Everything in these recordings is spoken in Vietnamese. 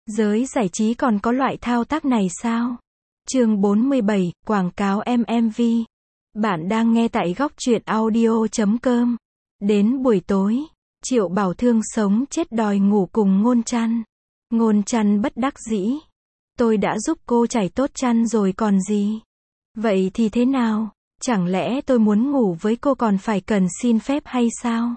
Giới giải trí còn có loại thao tác này sao? Chương 47, quảng cáo MMV. Bạn đang nghe tại góc truyện audio.com. Đến buổi tối, Triệu Bảo Thương sống chết đòi ngủ cùng Ngôn Trăn. Ngôn Trăn bất đắc dĩ. Tôi đã giúp cô trải tốt chăn rồi còn gì? Vậy thì thế nào? Chẳng lẽ tôi muốn ngủ với cô còn phải cần xin phép hay sao?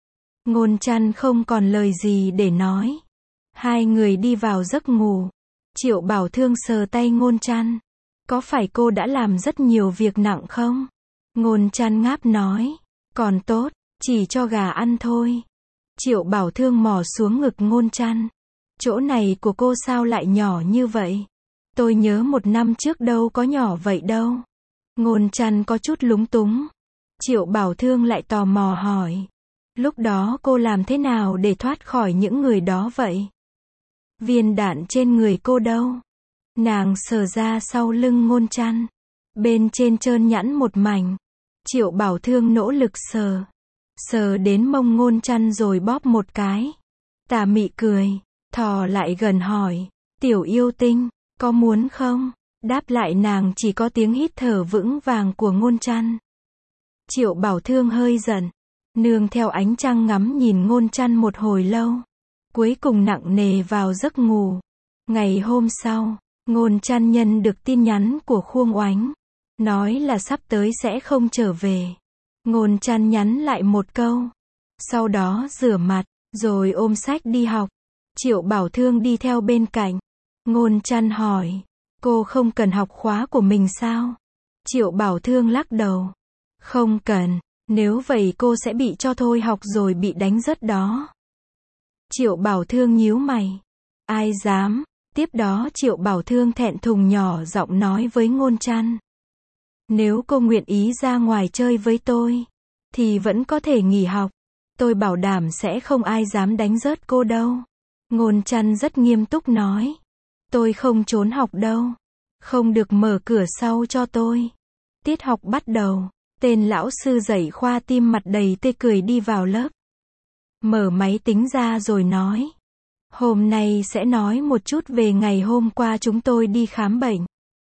Ngôn Trăn không còn lời gì để nói. Hai người đi vào giấc ngủ. Triệu Bảo Thương sờ tay Ngôn Trăn. Có phải cô đã làm rất nhiều việc nặng không? Ngôn Trăn ngáp nói. Còn tốt, chỉ cho gà ăn thôi. Triệu Bảo Thương mò xuống ngực Ngôn Trăn. Chỗ này của cô sao lại nhỏ như vậy? Tôi nhớ 1 năm trước đâu có nhỏ vậy đâu. Ngôn Trăn có chút lúng túng. Triệu Bảo Thương lại tò mò hỏi. Lúc đó cô làm thế nào để thoát khỏi những người đó vậy? Viên đạn trên người cô đâu? Nàng sờ ra sau lưng Ngôn Trăn. Bên trên trơn nhẵn một mảnh. Triệu Bảo Thương nỗ lực sờ. Sờ đến mông Ngôn Trăn rồi bóp một cái. Tà mị cười. Thò lại gần hỏi. Tiểu yêu tinh, có muốn không? Đáp lại nàng chỉ có tiếng hít thở vững vàng của Ngôn Trăn. Triệu Bảo Thương hơi giận. Nương theo ánh trăng ngắm nhìn Ngôn Trăn một hồi lâu. Cuối cùng nặng nề vào giấc ngủ. Ngày hôm sau, Ngôn Trăn nhận được tin nhắn của Khuông Oánh. Nói là sắp tới sẽ không trở về. Ngôn Trăn nhắn lại một câu. Sau đó rửa mặt, rồi ôm sách đi học. Triệu Bảo Thương đi theo bên cạnh. Ngôn Trăn hỏi. Cô không cần học khóa của mình sao? Triệu Bảo Thương lắc đầu. Không cần, nếu vậy cô sẽ bị cho thôi học rồi bị đánh rớt đó. Triệu Bảo Thương nhíu mày. Ai dám? Tiếp đó Triệu Bảo Thương thẹn thùng nhỏ giọng nói với Ngôn Trăn. Nếu cô nguyện ý ra ngoài chơi với tôi, thì vẫn có thể nghỉ học. Tôi bảo đảm sẽ không ai dám đánh rớt cô đâu. Ngôn Trăn rất nghiêm túc nói. Tôi không trốn học đâu. Không được mở cửa sau cho tôi. Tiết học bắt đầu. Tên lão sư dạy khoa tim mặt đầy tươi cười đi vào lớp. Mở máy tính ra rồi nói. Hôm nay sẽ nói một chút về ngày hôm qua chúng tôi đi khám bệnh.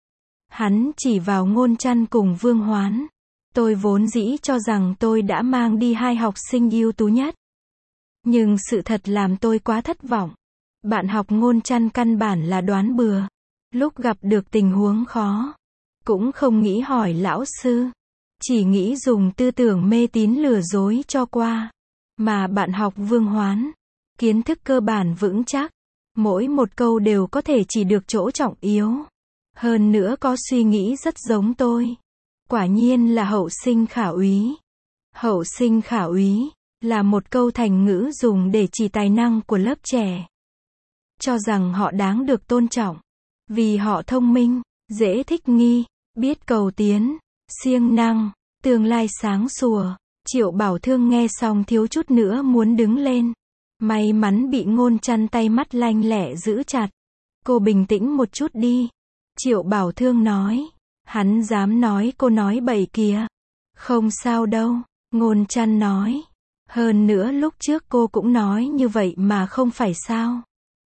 Hắn chỉ vào Ngôn Trăn cùng Vương Hoán. Tôi vốn dĩ cho rằng tôi đã mang đi 2 học sinh ưu tú nhất. Nhưng sự thật làm tôi quá thất vọng. Bạn học Ngôn Trăn căn bản là đoán bừa. Lúc gặp được tình huống khó, cũng không nghĩ hỏi lão sư. Chỉ nghĩ dùng tư tưởng mê tín lừa dối cho qua. Mà bạn học Vương Hoán, kiến thức cơ bản vững chắc. Mỗi một câu đều có thể chỉ được chỗ trọng yếu. Hơn nữa có suy nghĩ rất giống tôi. Quả nhiên là hậu sinh khả úy. Hậu sinh khả úy là một câu thành ngữ dùng để chỉ tài năng của lớp trẻ. Cho rằng họ đáng được tôn trọng. Vì họ thông minh, dễ thích nghi, biết cầu tiến, siêng năng, tương lai sáng sủa. Triệu Bảo Thương nghe xong thiếu chút nữa muốn đứng lên. May mắn bị Ngôn Trăn tay mắt lanh lẹ giữ chặt. Cô bình tĩnh một chút đi. Triệu Bảo Thương nói. Hắn dám nói cô nói bậy kìa. Không sao đâu, Ngôn Trăn nói. Hơn nữa lúc trước cô cũng nói như vậy mà không phải sao?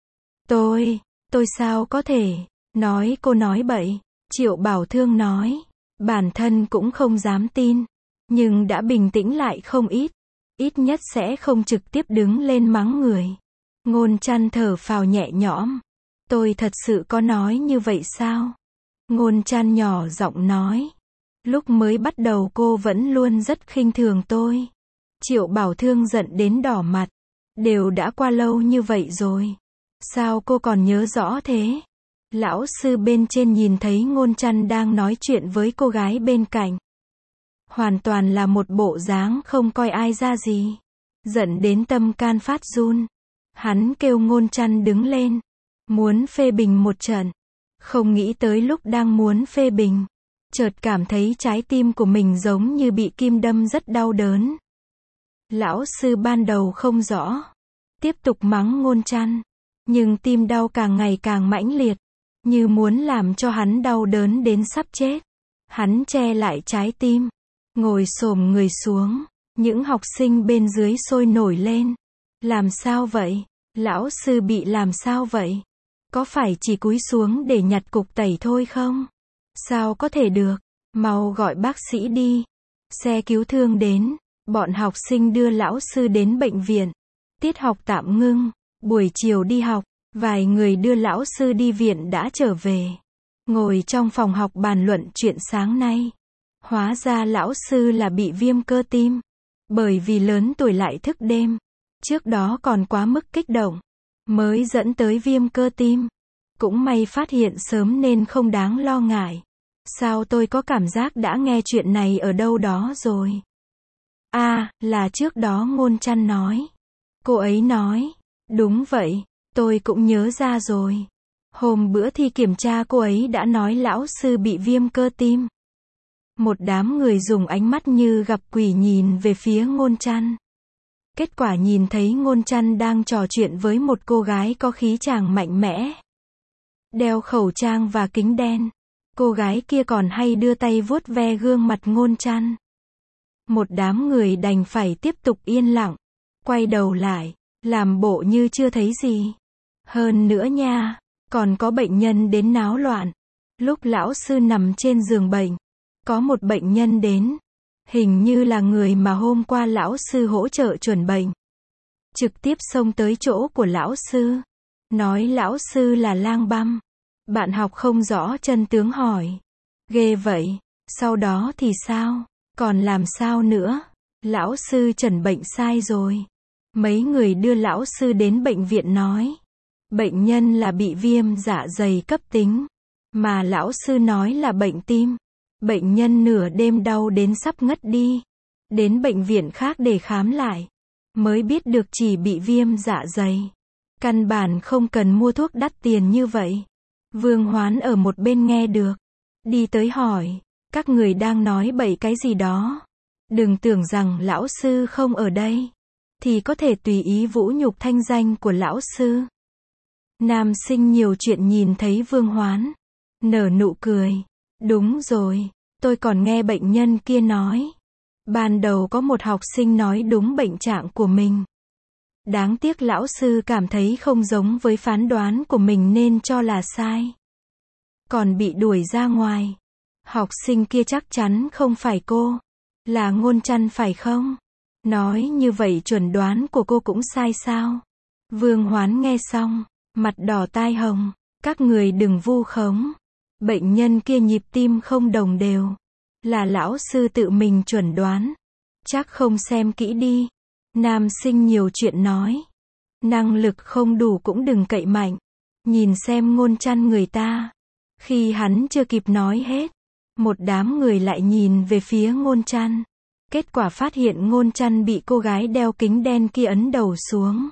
Tôi sao có thể nói cô nói bậy? Triệu Bảo Thương nói. Bản thân cũng không dám tin. Nhưng đã bình tĩnh lại không ít. Ít nhất sẽ không trực tiếp đứng lên mắng người. Ngôn Trăn thở phào nhẹ nhõm. Tôi thật sự có nói như vậy sao? Ngôn Trăn nhỏ giọng nói. Lúc mới bắt đầu cô vẫn luôn rất khinh thường tôi. Triệu Bảo Thương giận đến đỏ mặt. Đều đã qua lâu như vậy rồi. Sao cô còn nhớ rõ thế? Lão sư bên trên nhìn thấy Ngôn Trăn đang nói chuyện với cô gái bên cạnh. Hoàn toàn là một bộ dáng không coi ai ra gì. Giận đến tâm can phát run. Hắn kêu Ngôn Trăn đứng lên. Muốn phê bình một trận. Không nghĩ tới lúc đang muốn phê bình. Chợt cảm thấy trái tim của mình giống như bị kim đâm rất đau đớn. Lão sư ban đầu không rõ. Tiếp tục mắng Ngôn Trăn. Nhưng tim đau càng ngày càng mãnh liệt. Như muốn làm cho hắn đau đớn đến sắp chết. Hắn che lại trái tim. Ngồi xổm người xuống. Những học sinh bên dưới sôi nổi lên. Làm sao vậy? Lão sư bị làm sao vậy? Có phải chỉ cúi xuống để nhặt cục tẩy thôi không? Sao có thể được? Mau gọi bác sĩ đi. Xe cứu thương đến. Bọn học sinh đưa lão sư đến bệnh viện. Tiết học tạm ngưng. Buổi chiều đi học. Vài người đưa lão sư đi viện đã trở về. Ngồi trong phòng học bàn luận chuyện sáng nay. Hóa ra lão sư là bị viêm cơ tim. Bởi vì lớn tuổi lại thức đêm. Trước đó còn quá mức kích động. Mới dẫn tới viêm cơ tim. Cũng may phát hiện sớm nên không đáng lo ngại. Sao tôi có cảm giác đã nghe chuyện này ở đâu đó rồi? Là trước đó Ngôn Trăn nói. Cô ấy nói. Đúng vậy, tôi cũng nhớ ra rồi. Hôm bữa thi kiểm tra cô ấy đã nói lão sư bị viêm cơ tim. Một đám người dùng ánh mắt như gặp quỷ nhìn về phía Ngôn Trăn. Kết quả nhìn thấy Ngôn Trăn đang trò chuyện với một cô gái có khí chàng mạnh mẽ. Đeo khẩu trang và kính đen. Cô gái kia còn hay đưa tay vuốt ve gương mặt Ngôn Trăn. Một đám người đành phải tiếp tục yên lặng. Quay đầu lại, làm bộ như chưa thấy gì. Hơn nữa nha, còn có bệnh nhân đến náo loạn. Lúc lão sư nằm trên giường bệnh, có một bệnh nhân đến. Hình như là người mà hôm qua lão sư hỗ trợ chuẩn bệnh. Trực tiếp xông tới chỗ của lão sư. Nói lão sư là lang băm. Bạn học không rõ chân tướng hỏi. Ghê vậy, sau đó thì sao? Còn làm sao nữa? Lão sư chẩn bệnh sai rồi. Mấy người đưa lão sư đến bệnh viện nói. Bệnh nhân là bị viêm dạ dày cấp tính. Mà lão sư nói là bệnh tim. Bệnh nhân nửa đêm đau đến sắp ngất đi. Đến bệnh viện khác để khám lại. Mới biết được chỉ bị viêm dạ dày. Căn bản không cần mua thuốc đắt tiền như vậy. Vương Hoán ở một bên nghe được. Đi tới hỏi. Các người đang nói bậy cái gì đó. Đừng tưởng rằng lão sư không ở đây. Thì có thể tùy ý vũ nhục thanh danh của lão sư. Nam Sinh nhiều chuyện nhìn thấy Vương Hoán. Nở nụ cười. Đúng rồi, tôi còn nghe bệnh nhân kia nói. Ban đầu có một học sinh nói đúng bệnh trạng của mình. Đáng tiếc lão sư cảm thấy không giống với phán đoán của mình nên cho là sai. Còn bị đuổi ra ngoài. Học sinh kia chắc chắn không phải cô. Là Ngôn Trăn phải không? Nói như vậy chuẩn đoán của cô cũng sai sao? Vương Hoán nghe xong, mặt đỏ tai hồng. Các người đừng vu khống. Bệnh nhân kia nhịp tim không đồng đều. Là lão sư tự mình chuẩn đoán. Chắc không xem kỹ đi. Nam Sinh nhiều chuyện nói. Năng lực không đủ cũng đừng cậy mạnh. Nhìn xem Ngôn Trăn người ta. Khi hắn chưa kịp nói hết. Một đám người lại nhìn về phía Ngôn Trăn. Kết quả phát hiện Ngôn Trăn bị cô gái đeo kính đen kia ấn đầu xuống.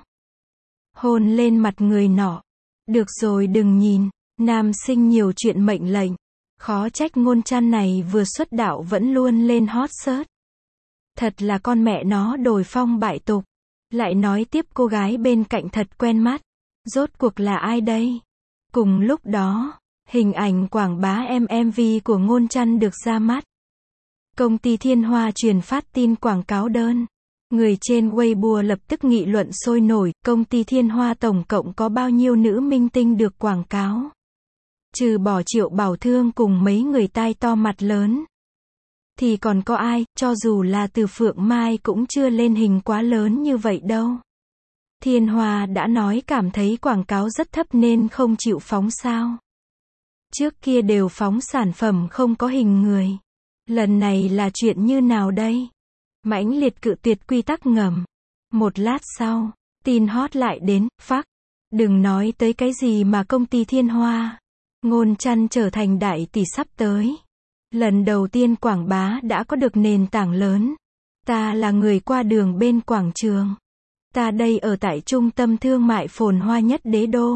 Hôn lên mặt người nọ. Được rồi đừng nhìn. Nam Sinh nhiều chuyện mệnh lệnh. Khó trách Ngôn Trăn này vừa xuất đạo vẫn luôn lên hot search. Thật là con mẹ nó đồi phong bại tục. Lại nói tiếp cô gái bên cạnh thật quen mắt. Rốt cuộc là ai đây? Cùng lúc đó, hình ảnh quảng bá MV của Ngôn Trăn được ra mắt. Công ty Thiên Hoa truyền phát tin quảng cáo đơn. Người trên Weibo lập tức nghị luận sôi nổi, công ty Thiên Hoa tổng cộng có bao nhiêu nữ minh tinh được quảng cáo? Trừ bỏ Triệu Bảo Thương cùng mấy người tai to mặt lớn. Thì còn có ai, cho dù là Từ Phượng Mai cũng chưa lên hình quá lớn như vậy đâu. Thiên Hoa đã nói cảm thấy quảng cáo rất thấp nên không chịu phóng sao. Trước kia đều phóng sản phẩm không có hình người. Lần này là chuyện như nào đây? Mãnh liệt cự tuyệt quy tắc ngầm. Một lát sau, tin hot lại đến, phắc. Đừng nói tới cái gì mà công ty Thiên Hoa. Ngôn Trăn trở thành đại tỷ sắp tới. Lần đầu tiên quảng bá đã có được nền tảng lớn. Ta là người qua đường bên quảng trường. Ta đây ở tại trung tâm thương mại phồn hoa nhất đế đô.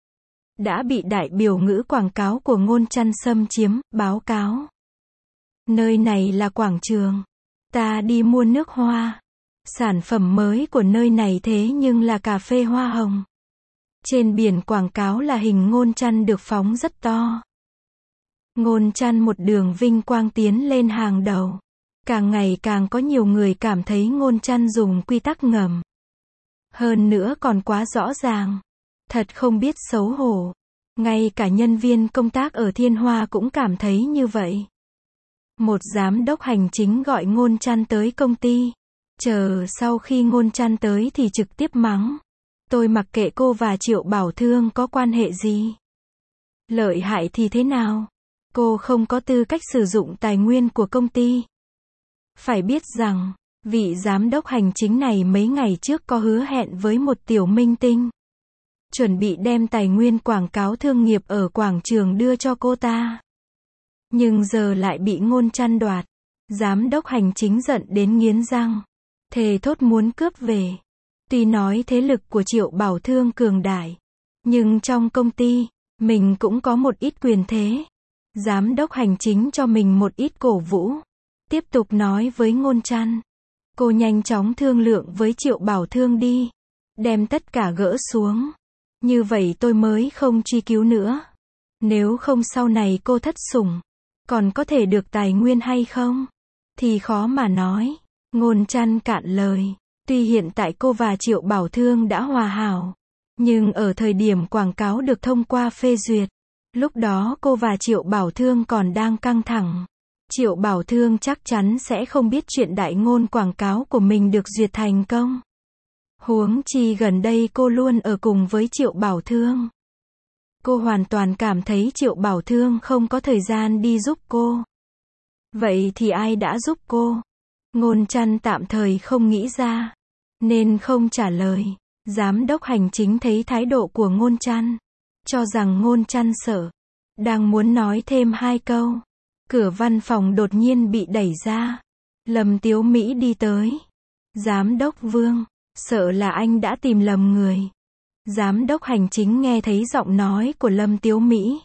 Đã bị đại biểu ngữ quảng cáo của Ngôn Trăn xâm chiếm, báo cáo. Nơi này là quảng trường. Ta đi mua nước hoa. Sản phẩm mới của nơi này thế nhưng là cà phê hoa hồng. Trên biển quảng cáo là hình Ngôn Trăn được phóng rất to. Ngôn Trăn một đường vinh quang tiến lên hàng đầu. Càng ngày càng có nhiều người cảm thấy Ngôn Trăn dùng quy tắc ngầm. Hơn nữa còn quá rõ ràng. Thật không biết xấu hổ. Ngay cả nhân viên công tác ở Thiên Hoa cũng cảm thấy như vậy. Một giám đốc hành chính gọi Ngôn Trăn tới công ty. Chờ sau khi Ngôn Trăn tới thì trực tiếp mắng. Tôi mặc kệ cô và Triệu Bảo Thương có quan hệ gì. Lợi hại thì thế nào? Cô không có tư cách sử dụng tài nguyên của công ty. Phải biết rằng, vị giám đốc hành chính này mấy ngày trước có hứa hẹn với một tiểu minh tinh. Chuẩn bị đem tài nguyên quảng cáo thương nghiệp ở quảng trường đưa cho cô ta. Nhưng giờ lại bị Ngôn Trăn đoạt. Giám đốc hành chính giận đến nghiến răng. Thề thốt muốn cướp về. Tuy nói thế lực của Triệu Bảo Thương cường đại. Nhưng trong công ty, mình cũng có một ít quyền thế. Giám đốc hành chính cho mình một ít cổ vũ. Tiếp tục nói với Ngôn Trăn. Cô nhanh chóng thương lượng với Triệu Bảo Thương đi. Đem tất cả gỡ xuống. Như vậy tôi mới không truy cứu nữa. Nếu không sau này cô thất sủng. Còn có thể được tài nguyên hay không? Thì khó mà nói. Ngôn Trăn cạn lời. Tuy hiện tại cô và Triệu Bảo Thương đã hòa hảo. Nhưng ở thời điểm quảng cáo được thông qua phê duyệt. Lúc đó cô và Triệu Bảo Thương còn đang căng thẳng. Triệu Bảo Thương chắc chắn sẽ không biết chuyện đại ngôn quảng cáo của mình được duyệt thành công. Huống chi gần đây cô luôn ở cùng với Triệu Bảo Thương. Cô hoàn toàn cảm thấy Triệu Bảo Thương không có thời gian đi giúp cô. Vậy thì ai đã giúp cô? Ngôn Trăn tạm thời không nghĩ ra, nên không trả lời. Giám đốc hành chính thấy thái độ của Ngôn Trăn, cho rằng Ngôn Trăn sợ. Đang muốn nói thêm hai câu. Cửa văn phòng đột nhiên bị đẩy ra. Lâm Tiếu Mỹ đi tới. Giám đốc Vương, sợ là anh đã tìm lầm người. Giám đốc hành chính nghe thấy giọng nói của Lâm Tiếu Mỹ.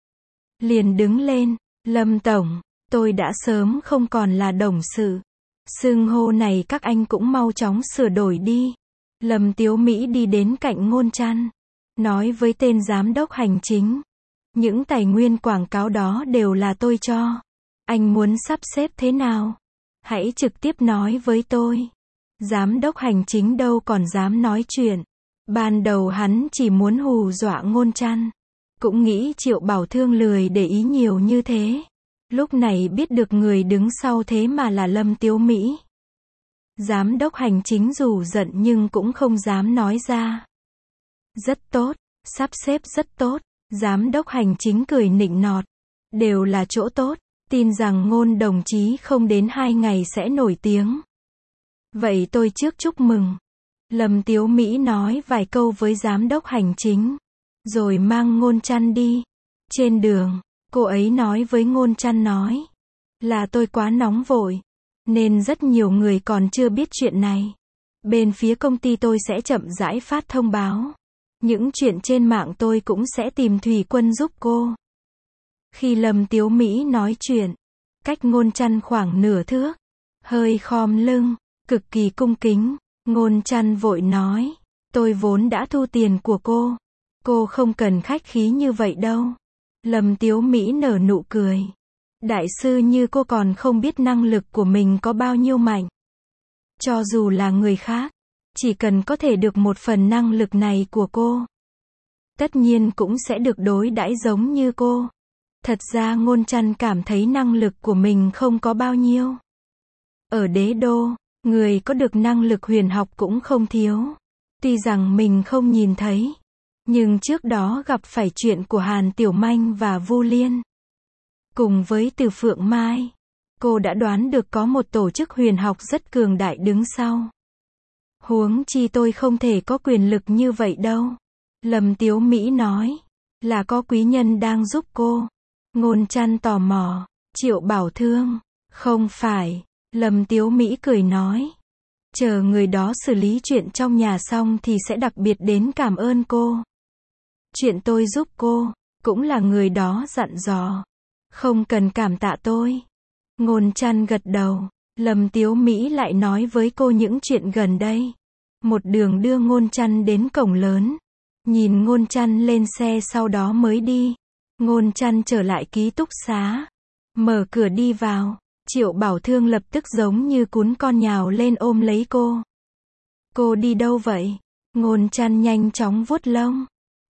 Liền đứng lên. Lâm Tổng, tôi đã sớm không còn là đồng sự. Xưng hô này các anh cũng mau chóng sửa đổi đi. Lâm Tiếu Mỹ đi đến cạnh Ngôn Trăn. Nói với tên giám đốc hành chính. Những tài nguyên quảng cáo đó đều là tôi cho. Anh muốn sắp xếp thế nào? Hãy trực tiếp nói với tôi. Giám đốc hành chính đâu còn dám nói chuyện. Ban đầu hắn chỉ muốn hù dọa Ngôn Trăn. Cũng nghĩ Triệu Bảo Thương lười để ý nhiều như thế. Lúc này biết được người đứng sau thế mà là Lâm Tiếu Mỹ. Giám đốc hành chính dù giận nhưng cũng không dám nói ra. Rất tốt, sắp xếp rất tốt. Giám đốc hành chính cười nịnh nọt. Đều là chỗ tốt, tin rằng Ngôn đồng chí không đến 2 ngày sẽ nổi tiếng. Vậy tôi trước chúc mừng. Lâm Tiếu Mỹ nói vài câu với giám đốc hành chính. Rồi mang Ngôn Trăn đi. Trên đường, cô ấy nói với Ngôn Trăn nói. Là tôi quá nóng vội. Nên rất nhiều người còn chưa biết chuyện này. Bên phía công ty tôi sẽ chậm rãi phát thông báo. Những chuyện trên mạng tôi cũng sẽ tìm Thủy Quân giúp cô. Khi Lâm Tiếu Mỹ nói chuyện, cách Ngôn Trăn khoảng nửa thước, hơi khom lưng, cực kỳ cung kính, Ngôn Trăn vội nói, tôi vốn đã thu tiền của cô không cần khách khí như vậy đâu. Lâm Tiếu Mỹ nở nụ cười. Đại sư như cô còn không biết năng lực của mình có bao nhiêu mạnh. Cho dù là người khác, chỉ cần có thể được một phần năng lực này của cô, tất nhiên cũng sẽ được đối đãi giống như cô. Thật ra Ngôn Trăn cảm thấy năng lực của mình không có bao nhiêu. Ở đế đô, người có được năng lực huyền học cũng không thiếu. Tuy rằng mình không nhìn thấy, nhưng trước đó gặp phải chuyện của Hàn Tiểu Manh và Vu Liên. Cùng với Từ Phượng Mai, cô đã đoán được có một tổ chức huyền học rất cường đại đứng sau. Huống chi tôi không thể có quyền lực như vậy đâu. Lâm Tiếu Mỹ nói, là có quý nhân đang giúp cô. Ngôn Trăn tò mò, Triệu Bảo Thương, không phải. Lâm Tiếu Mỹ cười nói, chờ người đó xử lý chuyện trong nhà xong thì sẽ đặc biệt đến cảm ơn cô. Chuyện tôi giúp cô, cũng là người đó dặn dò. Không cần cảm tạ tôi. Ngôn Trăn gật đầu. Lâm Tiếu Mỹ lại nói với cô những chuyện gần đây. Một đường đưa Ngôn Trăn đến cổng lớn. Nhìn Ngôn Trăn lên xe sau đó mới đi. Ngôn Trăn trở lại ký túc xá. Mở cửa đi vào. Triệu Bảo Thương lập tức giống như cún con nhào lên ôm lấy cô. Cô đi đâu vậy? Ngôn Trăn nhanh chóng vuốt lông.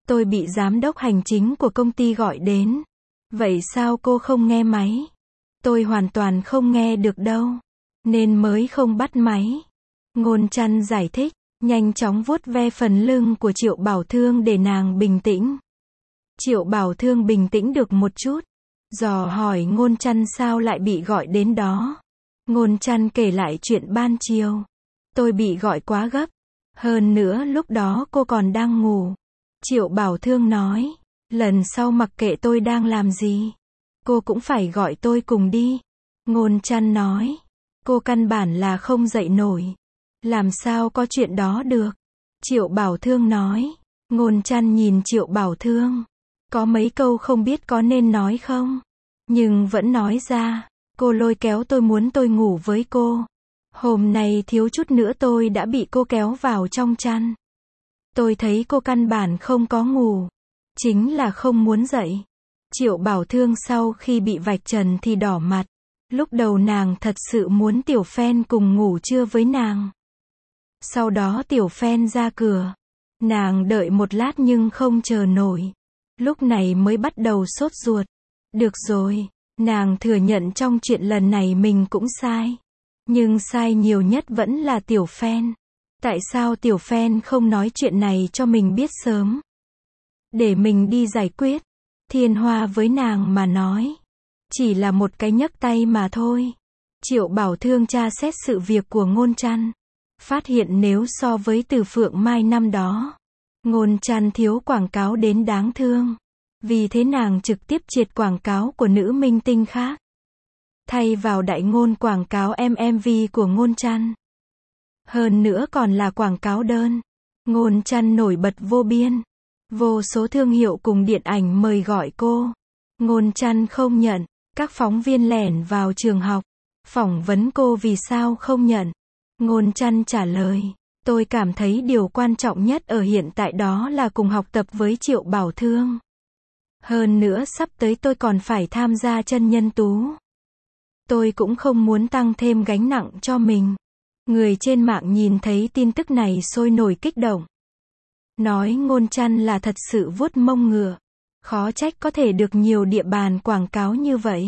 Tôi bị giám đốc hành chính của công ty gọi đến. Vậy sao cô không nghe máy? Tôi hoàn toàn không nghe được đâu. Nên mới không bắt máy. Ngôn Trăn giải thích, nhanh chóng vuốt ve phần lưng của Triệu Bảo Thương để nàng bình tĩnh. Triệu Bảo Thương bình tĩnh được một chút. Dò hỏi Ngôn Trăn sao lại bị gọi đến đó. Ngôn Trăn kể lại chuyện ban chiều. Tôi bị gọi quá gấp. Hơn nữa lúc đó cô còn đang ngủ. Triệu Bảo Thương nói, lần sau mặc kệ tôi đang làm gì, cô cũng phải gọi tôi cùng đi. Ngôn Trăn nói, cô căn bản là không dậy nổi. Làm sao có chuyện đó được? Triệu Bảo Thương nói. Ngôn Trăn nhìn Triệu Bảo Thương. Có mấy câu không biết có nên nói không? Nhưng vẫn nói ra. Cô lôi kéo tôi muốn tôi ngủ với cô. Hôm nay thiếu chút nữa tôi đã bị cô kéo vào trong chăn. Tôi thấy cô căn bản không có ngủ. Chính là không muốn dậy. Triệu Bảo Thương sau khi bị vạch trần thì đỏ mặt. Lúc đầu nàng thật sự muốn Tiểu Phen cùng ngủ trưa với nàng. Sau đó Tiểu Phen ra cửa. Nàng đợi một lát nhưng không chờ nổi. Lúc này mới bắt đầu sốt ruột. Được rồi, nàng thừa nhận trong chuyện lần này mình cũng sai. Nhưng sai nhiều nhất vẫn là Tiểu Phen. Tại sao Tiểu Phen không nói chuyện này cho mình biết sớm? Để mình đi giải quyết. Thiên Hoa với nàng mà nói. Chỉ là một cái nhấc tay mà thôi. Triệu Bảo Thương tra xét sự việc của Ngôn Trăn. Phát hiện nếu so với Từ Phượng Mai năm đó, Ngôn Trăn thiếu quảng cáo đến đáng thương. Vì thế nàng trực tiếp triệt quảng cáo của nữ minh tinh khác. Thay vào đại ngôn quảng cáo MV của Ngôn Trăn. Hơn nữa còn là quảng cáo đơn. Ngôn Trăn nổi bật vô biên. Vô số thương hiệu cùng điện ảnh mời gọi cô. Ngôn Trăn không nhận. Các phóng viên lẻn vào trường học. Phỏng vấn cô vì sao không nhận. Ngôn Trăn trả lời. Tôi cảm thấy điều quan trọng nhất ở hiện tại đó là cùng học tập với Triệu Bảo Thương. Hơn nữa sắp tới tôi còn phải tham gia chân nhân tú. Tôi cũng không muốn tăng thêm gánh nặng cho mình. Người trên mạng nhìn thấy tin tức này sôi nổi kích động. Nói Ngôn Trăn là thật sự vuốt mông ngựa. Khó trách có thể được nhiều địa bàn quảng cáo như vậy.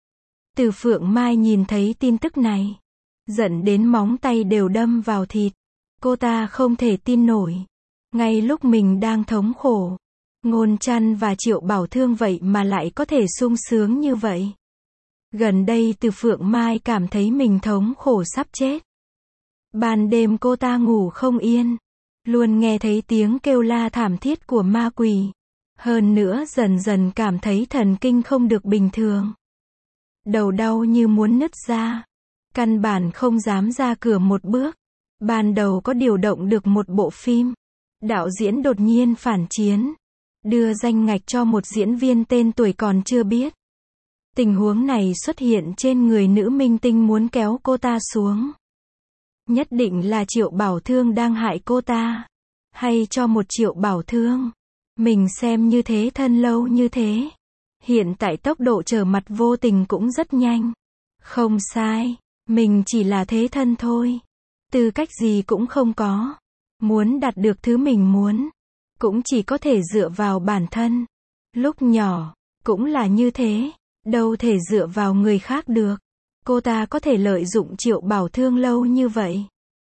Từ Phượng Mai nhìn thấy tin tức này. Giận đến móng tay đều đâm vào thịt. Cô ta không thể tin nổi. Ngay lúc mình đang thống khổ. Ngôn Trăn và Triệu Bảo Thương vậy mà lại có thể sung sướng như vậy. Gần đây Từ Phượng Mai cảm thấy mình thống khổ sắp chết. Ban đêm cô ta ngủ không yên. Luôn nghe thấy tiếng kêu la thảm thiết của ma quỷ. Hơn nữa dần dần cảm thấy thần kinh không được bình thường. Đầu đau như muốn nứt ra. Căn bản không dám ra cửa một bước. Ban đầu có điều động được một bộ phim. Đạo diễn đột nhiên phản chiến. Đưa danh ngạch cho một diễn viên tên tuổi còn chưa biết. Tình huống này xuất hiện trên người nữ minh tinh muốn kéo cô ta xuống. Nhất định là Triệu Bảo Thương đang hại cô ta. Hay cho một Triệu Bảo Thương. Mình xem như thế thân lâu như thế. Hiện tại tốc độ trở mặt vô tình cũng rất nhanh. Không sai. Mình chỉ là thế thân thôi. Tư cách gì cũng không có. Muốn đạt được thứ mình muốn. Cũng chỉ có thể dựa vào bản thân. Lúc nhỏ. Cũng là như thế. Đâu thể dựa vào người khác được. Cô ta có thể lợi dụng Triệu Bảo Thương lâu như vậy.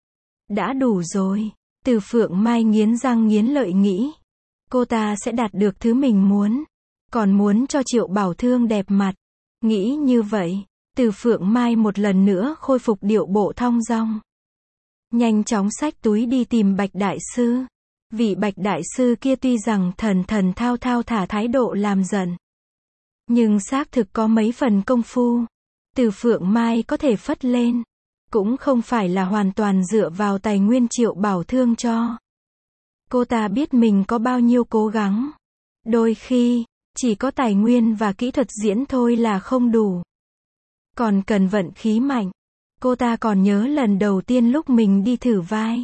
Đã đủ rồi. Từ Phượng Mai nghiến răng nghiến lợi nghĩ. Cô ta sẽ đạt được thứ mình muốn. Còn muốn cho Triệu Bảo Thương đẹp mặt. Nghĩ như vậy. Từ Phượng Mai một lần nữa khôi phục điệu bộ thong dong. Nhanh chóng xách túi đi tìm Bạch Đại Sư. Vị Bạch Đại Sư kia tuy rằng thần thần thao thao thả thái độ làm giận. Nhưng xác thực có mấy phần công phu. Từ Phượng Mai có thể phất lên. Cũng không phải là hoàn toàn dựa vào tài nguyên Triệu Bảo Thương cho. Cô ta biết mình có bao nhiêu cố gắng. Đôi khi, chỉ có tài nguyên và kỹ thuật diễn thôi là không đủ. Còn cần vận khí mạnh. Cô ta còn nhớ lần đầu tiên lúc mình đi thử vai.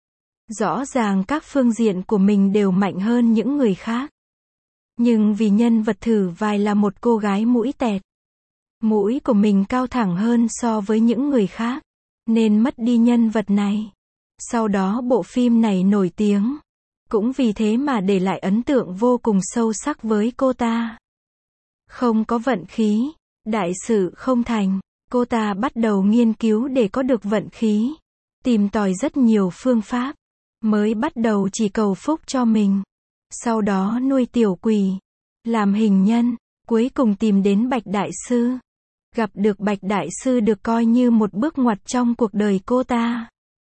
Rõ ràng các phương diện của mình đều mạnh hơn những người khác. Nhưng vì nhân vật thử vai là một cô gái mũi tẹt. Mũi của mình cao thẳng hơn so với những người khác. Nên mất đi nhân vật này. Sau đó bộ phim này nổi tiếng. cũng vì thế mà để lại ấn tượng vô cùng sâu sắc với cô ta. Không có vận khí, đại sự không thành. Cô ta bắt đầu nghiên cứu để có được vận khí. Tìm tòi rất nhiều phương pháp. Mới bắt đầu chỉ cầu phúc cho mình. Sau đó nuôi tiểu quỷ. Làm hình nhân. Cuối cùng tìm đến Bạch Đại Sư. Gặp được Bạch Đại Sư được coi như một bước ngoặt trong cuộc đời cô ta.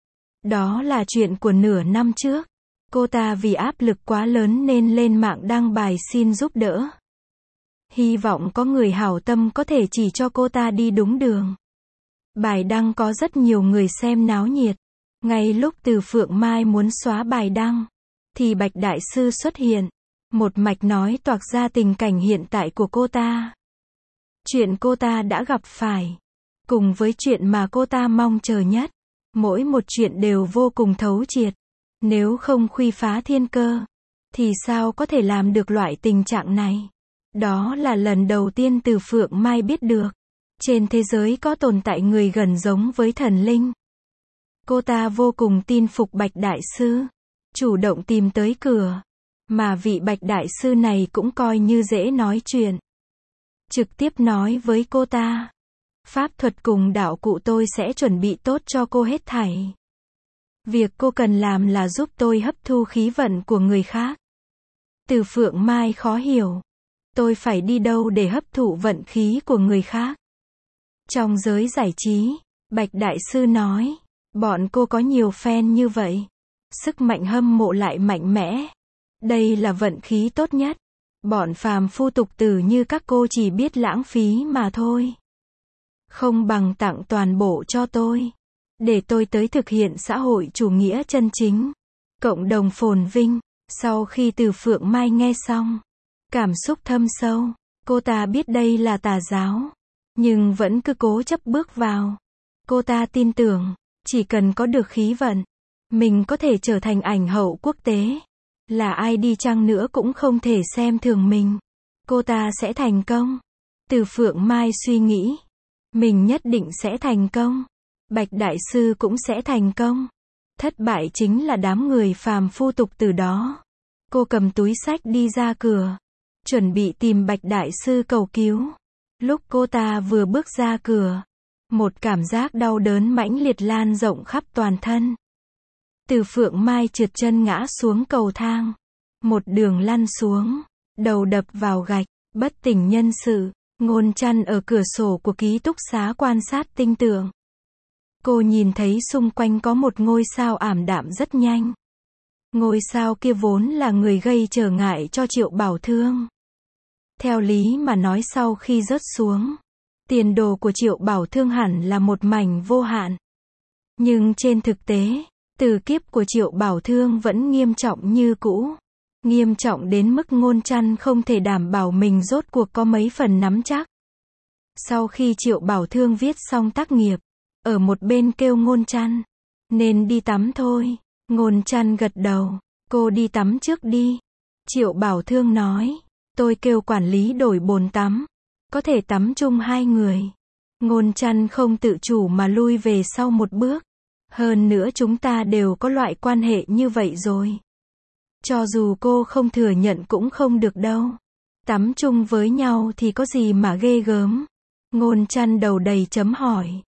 Đó là chuyện của nửa năm trước. Cô ta vì áp lực quá lớn nên lên mạng đăng bài xin giúp đỡ. Hy vọng có người hảo tâm có thể chỉ cho cô ta đi đúng đường. Bài đăng có rất nhiều người xem náo nhiệt. Ngay lúc Từ Phượng Mai muốn xóa bài đăng, thì Bạch Đại Sư xuất hiện. Một mạch nói toạc ra tình cảnh hiện tại của cô ta. Chuyện cô ta đã gặp phải. Cùng với chuyện mà cô ta mong chờ nhất. Mỗi một chuyện đều vô cùng thấu triệt. Nếu không khuy phá thiên cơ, thì sao có thể làm được loại tình trạng này? Đó là lần đầu tiên Từ Phượng Mai biết được. Trên thế giới có tồn tại người gần giống với thần linh. Cô ta vô cùng tin phục Bạch Đại Sư. Chủ động tìm tới cửa. Mà vị Bạch Đại Sư này cũng coi như dễ nói chuyện. Trực tiếp nói với cô ta. Pháp thuật cùng đạo cụ tôi sẽ chuẩn bị tốt cho cô hết thảy. Việc cô cần làm là giúp tôi hấp thu khí vận của người khác. Từ Phượng Mai khó hiểu. Tôi phải đi đâu để hấp thụ vận khí của người khác? Trong giới giải trí, Bạch Đại Sư nói, bọn cô có nhiều fan như vậy. Sức mạnh hâm mộ lại mạnh mẽ. Đây là vận khí tốt nhất. Bọn phàm phu tục tử như các cô chỉ biết lãng phí mà thôi. Không bằng tặng toàn bộ cho tôi. Để tôi tới thực hiện xã hội chủ nghĩa chân chính. Cộng đồng phồn vinh. Sau khi Từ Phượng Mai nghe xong, cảm xúc thâm sâu. Cô ta biết đây là tà giáo. Nhưng vẫn cứ cố chấp bước vào. Cô ta tin tưởng, chỉ cần có được khí vận, mình có thể trở thành ảnh hậu quốc tế. Là ai đi chăng nữa cũng không thể xem thường mình. Cô ta sẽ thành công. Từ Phượng Mai suy nghĩ, mình nhất định sẽ thành công. Bạch Đại Sư cũng sẽ thành công. Thất bại chính là đám người phàm phu tục từ đó. Cô cầm túi xách đi ra cửa, chuẩn bị tìm Bạch Đại Sư cầu cứu. Lúc cô ta vừa bước ra cửa, một cảm giác đau đớn mãnh liệt lan rộng khắp toàn thân. Từ Phượng Mai trượt chân ngã xuống cầu thang. Một đường lăn xuống, đầu đập vào gạch, bất tỉnh nhân sự. Ngôn Trăn ở cửa sổ của ký túc xá quan sát tinh tường. Cô nhìn thấy xung quanh có một ngôi sao ảm đạm rất nhanh. Ngôi sao kia vốn là người gây trở ngại cho Triệu Bảo Thương. Theo lý mà nói sau khi rớt xuống, tiền đồ của Triệu Bảo Thương hẳn là một mảnh vô hạn. Nhưng trên thực tế, tử kiếp của Triệu Bảo Thương vẫn nghiêm trọng như cũ. Nghiêm trọng đến mức Ngôn Trăn không thể đảm bảo mình rốt cuộc có mấy phần nắm chắc. Sau khi Triệu Bảo Thương viết xong tác nghiệp, ở một bên kêu Ngôn Trăn, nên đi tắm thôi. Ngôn Trăn gật đầu, cô đi tắm trước đi. Triệu Bảo Thương nói, tôi kêu quản lý đổi bồn tắm, có thể tắm chung hai người. Ngôn Trăn không tự chủ mà lui về sau một bước. Hơn nữa chúng ta đều có loại quan hệ như vậy rồi. Cho dù cô không thừa nhận cũng không được đâu. Tắm chung với nhau thì có gì mà ghê gớm. Ngôn Trăn đầu đầy chấm hỏi.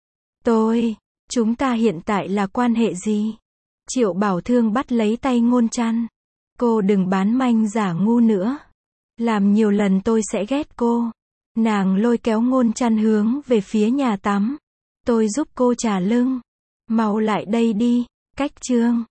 Chúng ta hiện tại là quan hệ gì? Triệu Bảo Thương bắt lấy tay Ngôn Trăn. Cô đừng bán manh giả ngu nữa. Làm nhiều lần tôi sẽ ghét cô. Nàng lôi kéo Ngôn Trăn hướng về phía nhà tắm. Tôi giúp cô trả lưng. Mau lại đây đi. Cách chương